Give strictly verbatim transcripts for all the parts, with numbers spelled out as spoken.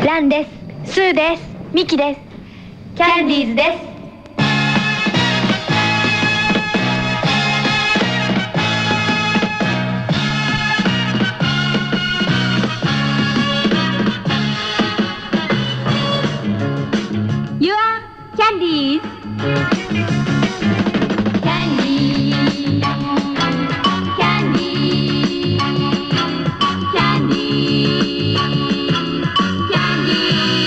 ランです。スーです。ミキです。キャンディーズです。You are Candies. Candy, candy, candy, candy.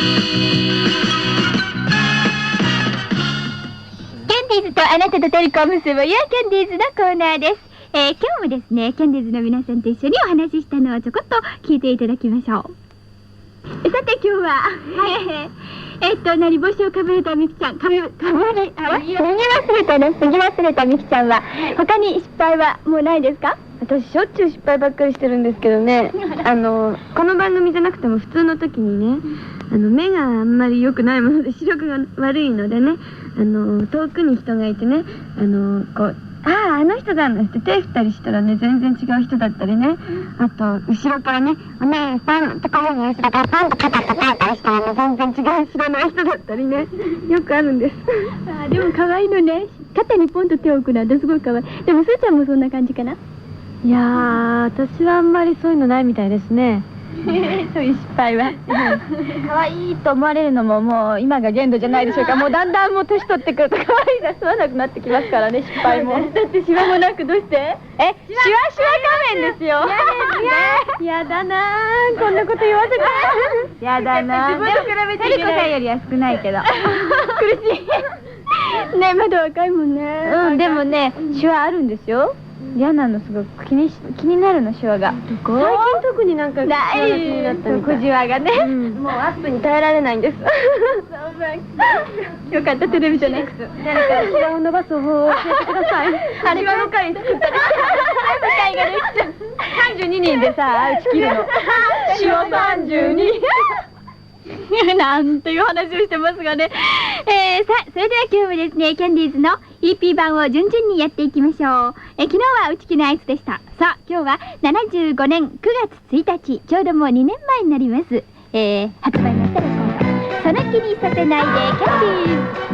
キャンディーズとあなたとトリコを結ぶ You are Candies のコーナーです。えー、今日もですね、キャンディーズの皆さんと一緒にお話ししたのをちょこっと聞いていただきましょう。さて今日は、はいえっと、何帽子をかぶれたみきちゃん、かぶ、かぶれ、あ、脱ぎ忘れたね、脱ぎ忘れたみきちゃんは、他に失敗はもうないですか？ 私しょっちゅう失敗ばっかりしてるんですけどねあのこの番組じゃなくても普通の時にねあの目があんまり良くないもので視力が悪いのでねあの遠くに人がいてねあのこうあああの人だなんて手振ったりしたらね全然違う人だったりねあと後ろからねお姉さんとかいう後ろからパンと肩叩いたりしたらね全然違う知らない人だったりねよくあるんですあでも可愛いのね肩にポンと手を置くなんてすごい可愛いでもすーちゃんもそんな感じかな？ いやー私はあんまりそういうのないみたいですねそういう失敗は可愛いと思われるのももう今が限度じゃないでしょうか。もうだんだんもう年取ってくると可愛いが済まなくなってきますからね失敗もだってシワもなくどうしてえシワシワ仮面ですよやだなーこんなこと言わせてやだなー自分と比べてテリコさんよりは少ないけど苦しいねまだ若いもんねうんでもねシワあるんですよ嫌なのすごく気にし気になるのシワが最近特になんかシワが気になったみたい小じわがね、 うん、もうアップに耐えられないんですよかったテレビじゃなくて誰かシワを伸ばす方法を教えてくださいあれシワの会作ったり向井ができちゃうさんじゅうににんでさ打ち切るのシワさんじゅうになんていう話をしてますがね、えー、さそれでは今日もですねキャンディーズの イーピー 版を順々にやっていきましょう。え昨日は内気のアイスでした。さあ今日はななじゅうごねんくがつついたちちょうどもうにねんまえになります、えー、発売になったら今度その気にさせないでキャンディーズ